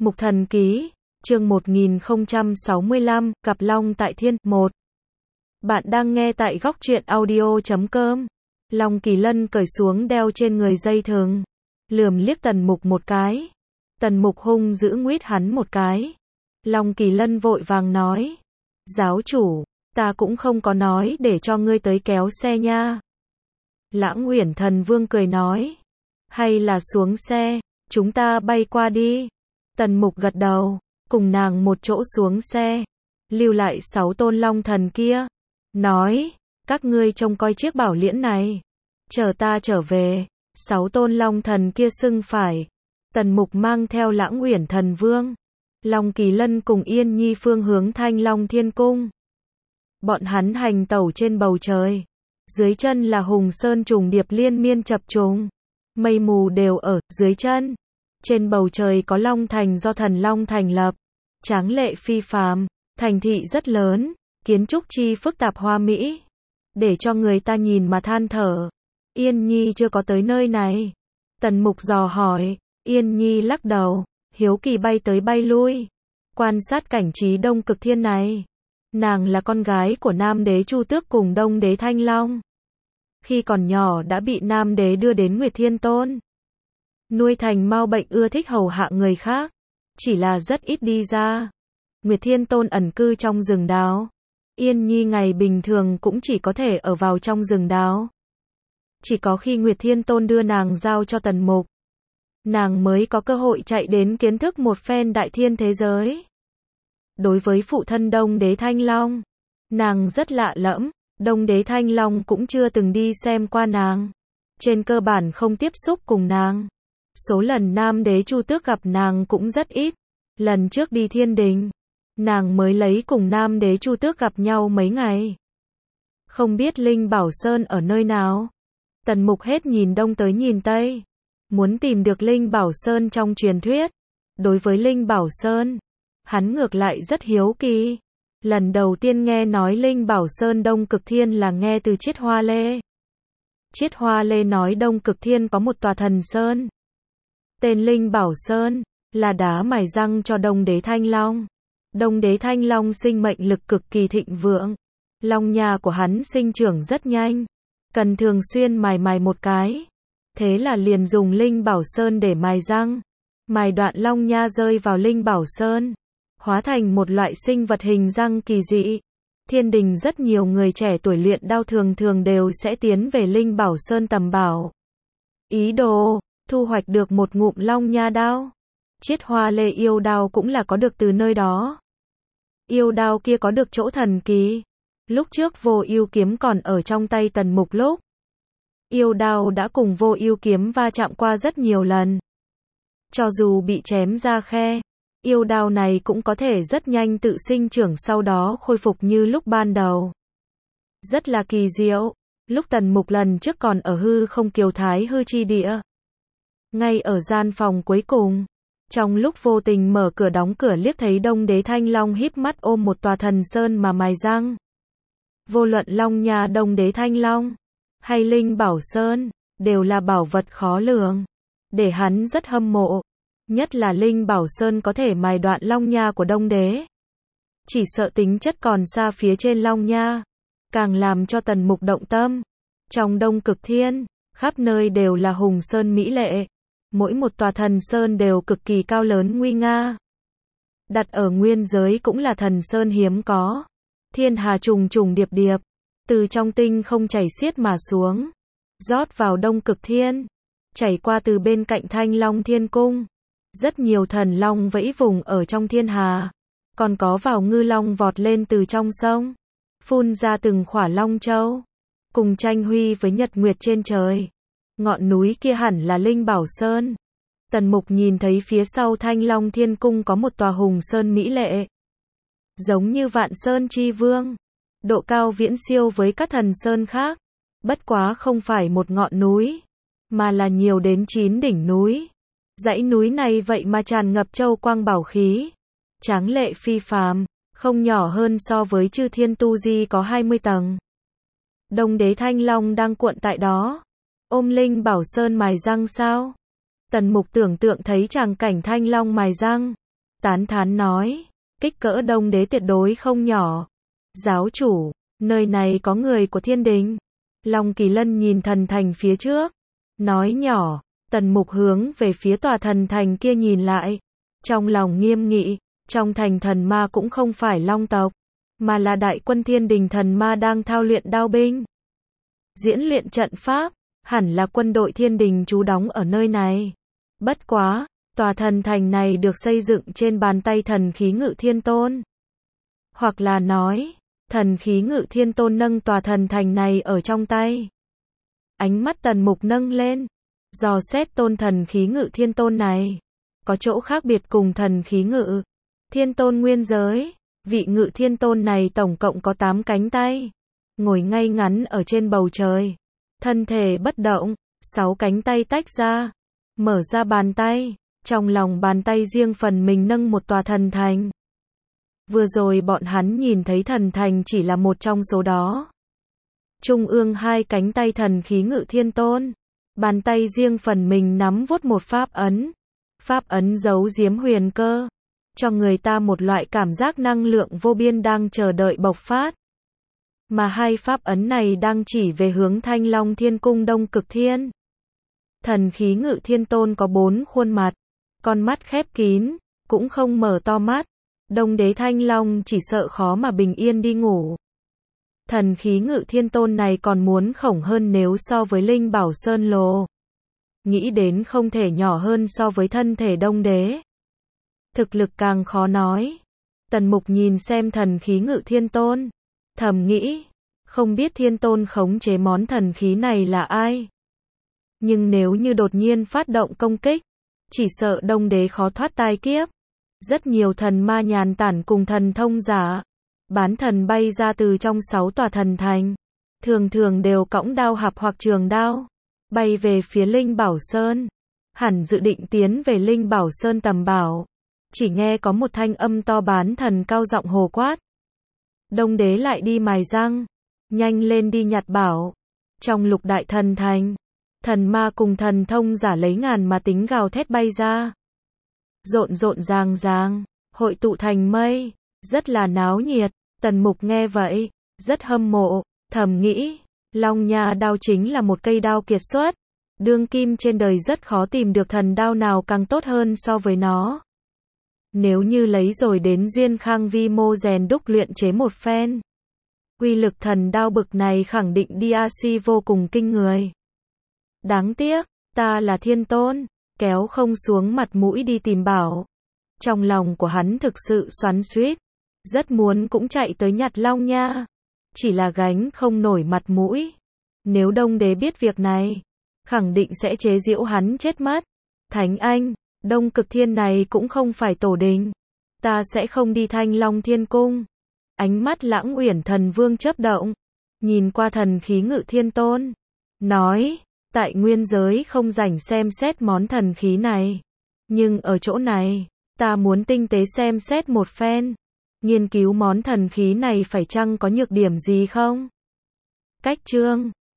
Mục Thần Ký, chương 1065, Cặp Long tại Thiên, 1. Bạn đang nghe tại góc truyện audio.com. Long Kỳ Lân cởi xuống đeo trên người dây thừng, lườm liếc Tần Mục một cái. Tần Mục hung dữ nguýt hắn một cái. Long Kỳ Lân vội vàng nói, giáo chủ, ta cũng không có nói để cho ngươi tới kéo xe nha. Lãng Uyển Thần Vương cười nói, hay là xuống xe, chúng ta bay qua đi. Tần Mục gật đầu, cùng nàng một chỗ xuống xe, lưu lại 6 tôn long thần kia, nói, các ngươi trông coi chiếc bảo liễn này, chờ ta trở về. 6 tôn long thần kia xưng phải. Tần Mục mang theo Lãng Uyển Thần Vương, Long Kỳ Lân cùng Yên Nhi phương hướng Thanh Long Thiên Cung. Bọn hắn hành tẩu trên bầu trời, dưới chân là Hùng Sơn trùng điệp liên miên chập trùng, mây mù đều ở dưới chân. Trên bầu trời có Long Thành do Thần Long thành lập, tráng lệ phi phàm, thành thị rất lớn, kiến trúc chi phức tạp hoa mỹ, để cho người ta nhìn mà than thở. Yên Nhi chưa có tới nơi này. Tần Mục dò hỏi. Yên Nhi lắc đầu, hiếu kỳ bay tới bay lui, quan sát cảnh trí Đông Cực Thiên này. Nàng là con gái của Nam Đế Chu Tước cùng Đông Đế Thanh Long. Khi còn nhỏ đã bị Nam Đế đưa đến Nguyệt Thiên Tôn, nuôi thành mau bệnh ưa thích hầu hạ người khác, chỉ là rất ít đi ra. Nguyệt Thiên Tôn ẩn cư trong rừng đào. Yên Nhi ngày bình thường cũng chỉ có thể ở vào trong rừng đào. Chỉ có khi Nguyệt Thiên Tôn đưa nàng giao cho Tần Mục, nàng mới có cơ hội chạy đến kiến thức một phen đại thiên thế giới. Đối với phụ thân Đông Đế Thanh Long, nàng rất lạ lẫm. Đông Đế Thanh Long cũng chưa từng đi xem qua nàng, trên cơ bản không tiếp xúc cùng nàng. Số lần Nam Đế Chu Tước gặp nàng cũng rất ít. Lần trước đi Thiên Đình, nàng mới lấy cùng Nam Đế Chu Tước gặp nhau mấy ngày. Không biết Linh Bảo Sơn ở nơi nào. Tần Mục hết nhìn đông tới nhìn tây, muốn tìm được Linh Bảo Sơn trong truyền thuyết. Đối với Linh Bảo Sơn, hắn ngược lại rất hiếu kỳ. Lần đầu tiên nghe nói Linh Bảo Sơn Đông Cực Thiên là nghe từ Chiết Hoa Lê. Chiết Hoa Lê nói Đông Cực Thiên có một tòa thần sơn, tên Linh Bảo Sơn, là đá mài răng cho Đông Đế Thanh Long. Đông Đế Thanh Long sinh mệnh lực cực kỳ thịnh vượng, long nha của hắn sinh trưởng rất nhanh, cần thường xuyên mài một cái. Thế là liền dùng Linh Bảo Sơn để mài răng. Mài đoạn long nha rơi vào Linh Bảo Sơn, hóa thành một loại sinh vật hình răng kỳ dị. Thiên Đình rất nhiều người trẻ tuổi luyện đao thường thường đều sẽ tiến về Linh Bảo Sơn tầm bảo, ý đồ thu hoạch được một ngụm long nha đao. Chiết Hoa Lê yêu đao cũng là có được từ nơi đó. Yêu đao kia có được chỗ thần kỳ. Lúc trước Vô Ưu kiếm còn ở trong tay Tần Mục lúc, yêu đao đã cùng Vô Ưu kiếm va chạm qua rất nhiều lần. Cho dù bị chém ra khe, yêu đao này cũng có thể rất nhanh tự sinh trưởng, sau đó khôi phục như lúc ban đầu. Rất là kỳ diệu. Lúc Tần Mục lần trước còn ở hư không kiều thái hư chi địa, ngay ở gian phòng cuối cùng, trong lúc vô tình mở cửa đóng cửa liếc thấy Đông Đế Thanh Long híp mắt ôm một tòa thần sơn mà mài răng. Vô luận long nha Đông Đế Thanh Long hay Linh Bảo Sơn đều là bảo vật khó lường, để hắn rất hâm mộ. Nhất là Linh Bảo Sơn có thể mài đoạn long nha của Đông Đế, chỉ sợ tính chất còn xa phía trên long nha, càng làm cho Tần Mục động tâm. Trong Đông Cực Thiên, khắp nơi đều là hùng sơn mỹ lệ, mỗi một tòa thần sơn đều cực kỳ cao lớn nguy nga. Đặt ở nguyên giới cũng là thần sơn hiếm có. Thiên hà trùng trùng điệp điệp, từ trong tinh không chảy xiết mà xuống, rót vào Đông Cực Thiên, chảy qua từ bên cạnh Thanh Long Thiên Cung. Rất nhiều thần long vẫy vùng ở trong thiên hà, còn có vào ngư long vọt lên từ trong sông, phun ra từng khỏa long châu, cùng tranh huy với nhật nguyệt trên trời. Ngọn núi kia hẳn là Linh Bảo Sơn. Tần Mục nhìn thấy phía sau Thanh Long Thiên Cung có một tòa hùng sơn mỹ lệ, giống như Vạn Sơn Chi Vương, độ cao viễn siêu với các thần sơn khác. Bất quá không phải một ngọn núi, mà là nhiều đến 9 đỉnh núi. Dãy núi này vậy mà tràn ngập châu quang bảo khí, tráng lệ phi phàm, không nhỏ hơn so với Chư Thiên Tu Di có 20 tầng. Đông Đế Thanh Long đang cuộn tại đó, ôm Linh Bảo Sơn mài răng sao? Tần Mục tưởng tượng thấy tràng cảnh Thanh Long mài răng, tán thán nói, kích cỡ Đông Đế tuyệt đối không nhỏ. Giáo chủ, nơi này có người của thiên đình. Long Kỳ Lân nhìn thần thành phía trước, nói nhỏ. Tần Mục hướng về phía tòa thần thành kia nhìn lại, trong lòng nghiêm nghị, trong thành thần ma cũng không phải long tộc, mà là đại quân thiên đình thần ma đang thao luyện đao binh, diễn luyện trận pháp, hẳn là quân đội thiên đình trú đóng ở nơi này. Bất quá, tòa thần thành này được xây dựng trên bàn tay thần khí Ngự Thiên Tôn. Hoặc là nói, thần khí Ngự Thiên Tôn nâng tòa thần thành này ở trong tay. Ánh mắt Tần Mục nâng lên, dò xét tôn thần khí Ngự Thiên Tôn này. Có chỗ khác biệt cùng thần khí Ngự Thiên Tôn nguyên giới. Vị Ngự Thiên Tôn này tổng cộng có 8 cánh tay, ngồi ngay ngắn ở trên bầu trời. Thân thể bất động, 6 cánh tay tách ra, mở ra bàn tay, trong lòng bàn tay riêng phần mình nâng một tòa thần thành. Vừa rồi bọn hắn nhìn thấy thần thành chỉ là một trong số đó. Trung ương 2 cánh tay thần khí Ngự Thiên Tôn, bàn tay riêng phần mình nắm vuốt một pháp ấn. Pháp ấn giấu giếm huyền cơ, cho người ta một loại cảm giác năng lượng vô biên đang chờ đợi bộc phát. Mà 2 pháp ấn này đang chỉ về hướng Thanh Long Thiên Cung Đông Cực Thiên. Thần khí Ngự Thiên Tôn có 4 khuôn mặt, con mắt khép kín, cũng không mở to mắt. Đông Đế Thanh Long chỉ sợ khó mà bình yên đi ngủ. Thần khí Ngự Thiên Tôn này còn muốn khổng hơn nếu so với Linh Bảo Sơn Lô. Nghĩ đến không thể nhỏ hơn so với thân thể Đông Đế. Thực lực càng khó nói. Tần Mục nhìn xem thần khí Ngự Thiên Tôn, thầm nghĩ, không biết Thiên Tôn khống chế món thần khí này là ai. Nhưng nếu như đột nhiên phát động công kích, chỉ sợ Đông Đế khó thoát tai kiếp. Rất nhiều thần ma nhàn tản cùng thần thông giả, bán thần bay ra từ trong 6 tòa thần thành, thường thường đều cõng đao hạp hoặc trường đao, bay về phía Linh Bảo Sơn, hẳn dự định tiến về Linh Bảo Sơn tầm bảo. Chỉ nghe có một thanh âm to bán thần cao giọng hồ quát. Đông Đế lại đi mài răng, nhanh lên đi nhặt bảo. Trong Lục Đại Thần Thành, thần ma cùng thần thông giả lấy ngàn mà tính gào thét bay ra. Rộn rộn ràng ràng, hội tụ thành mây, rất là náo nhiệt. Tần Mục nghe vậy, rất hâm mộ, thầm nghĩ, Long Nha đao chính là một cây đao kiệt xuất. Đương kim trên đời rất khó tìm được thần đao nào càng tốt hơn so với nó. Nếu như lấy rồi đến Duyên Khang vi mô rèn đúc luyện chế một phen, uy lực thần đao bực này khẳng định DRC vô cùng kinh người. Đáng tiếc, ta là Thiên Tôn, kéo không xuống mặt mũi đi tìm bảo. Trong lòng của hắn thực sự xoắn xuýt, rất muốn cũng chạy tới nhặt Long Nha, chỉ là gánh không nổi mặt mũi. Nếu Đông Đế biết việc này, khẳng định sẽ chế giễu hắn chết mất. Thánh Anh, Đông Cực Thiên này cũng không phải tổ đình, ta sẽ không đi Thanh Long Thiên Cung. Ánh mắt Lãng Uyển Thần Vương chớp động, nhìn qua thần khí Ngự Thiên Tôn, nói, tại nguyên giới không rảnh xem xét món thần khí này, nhưng ở chỗ này, ta muốn tinh tế xem xét một phen, nghiên cứu món thần khí này phải chăng có nhược điểm gì không. Cách chương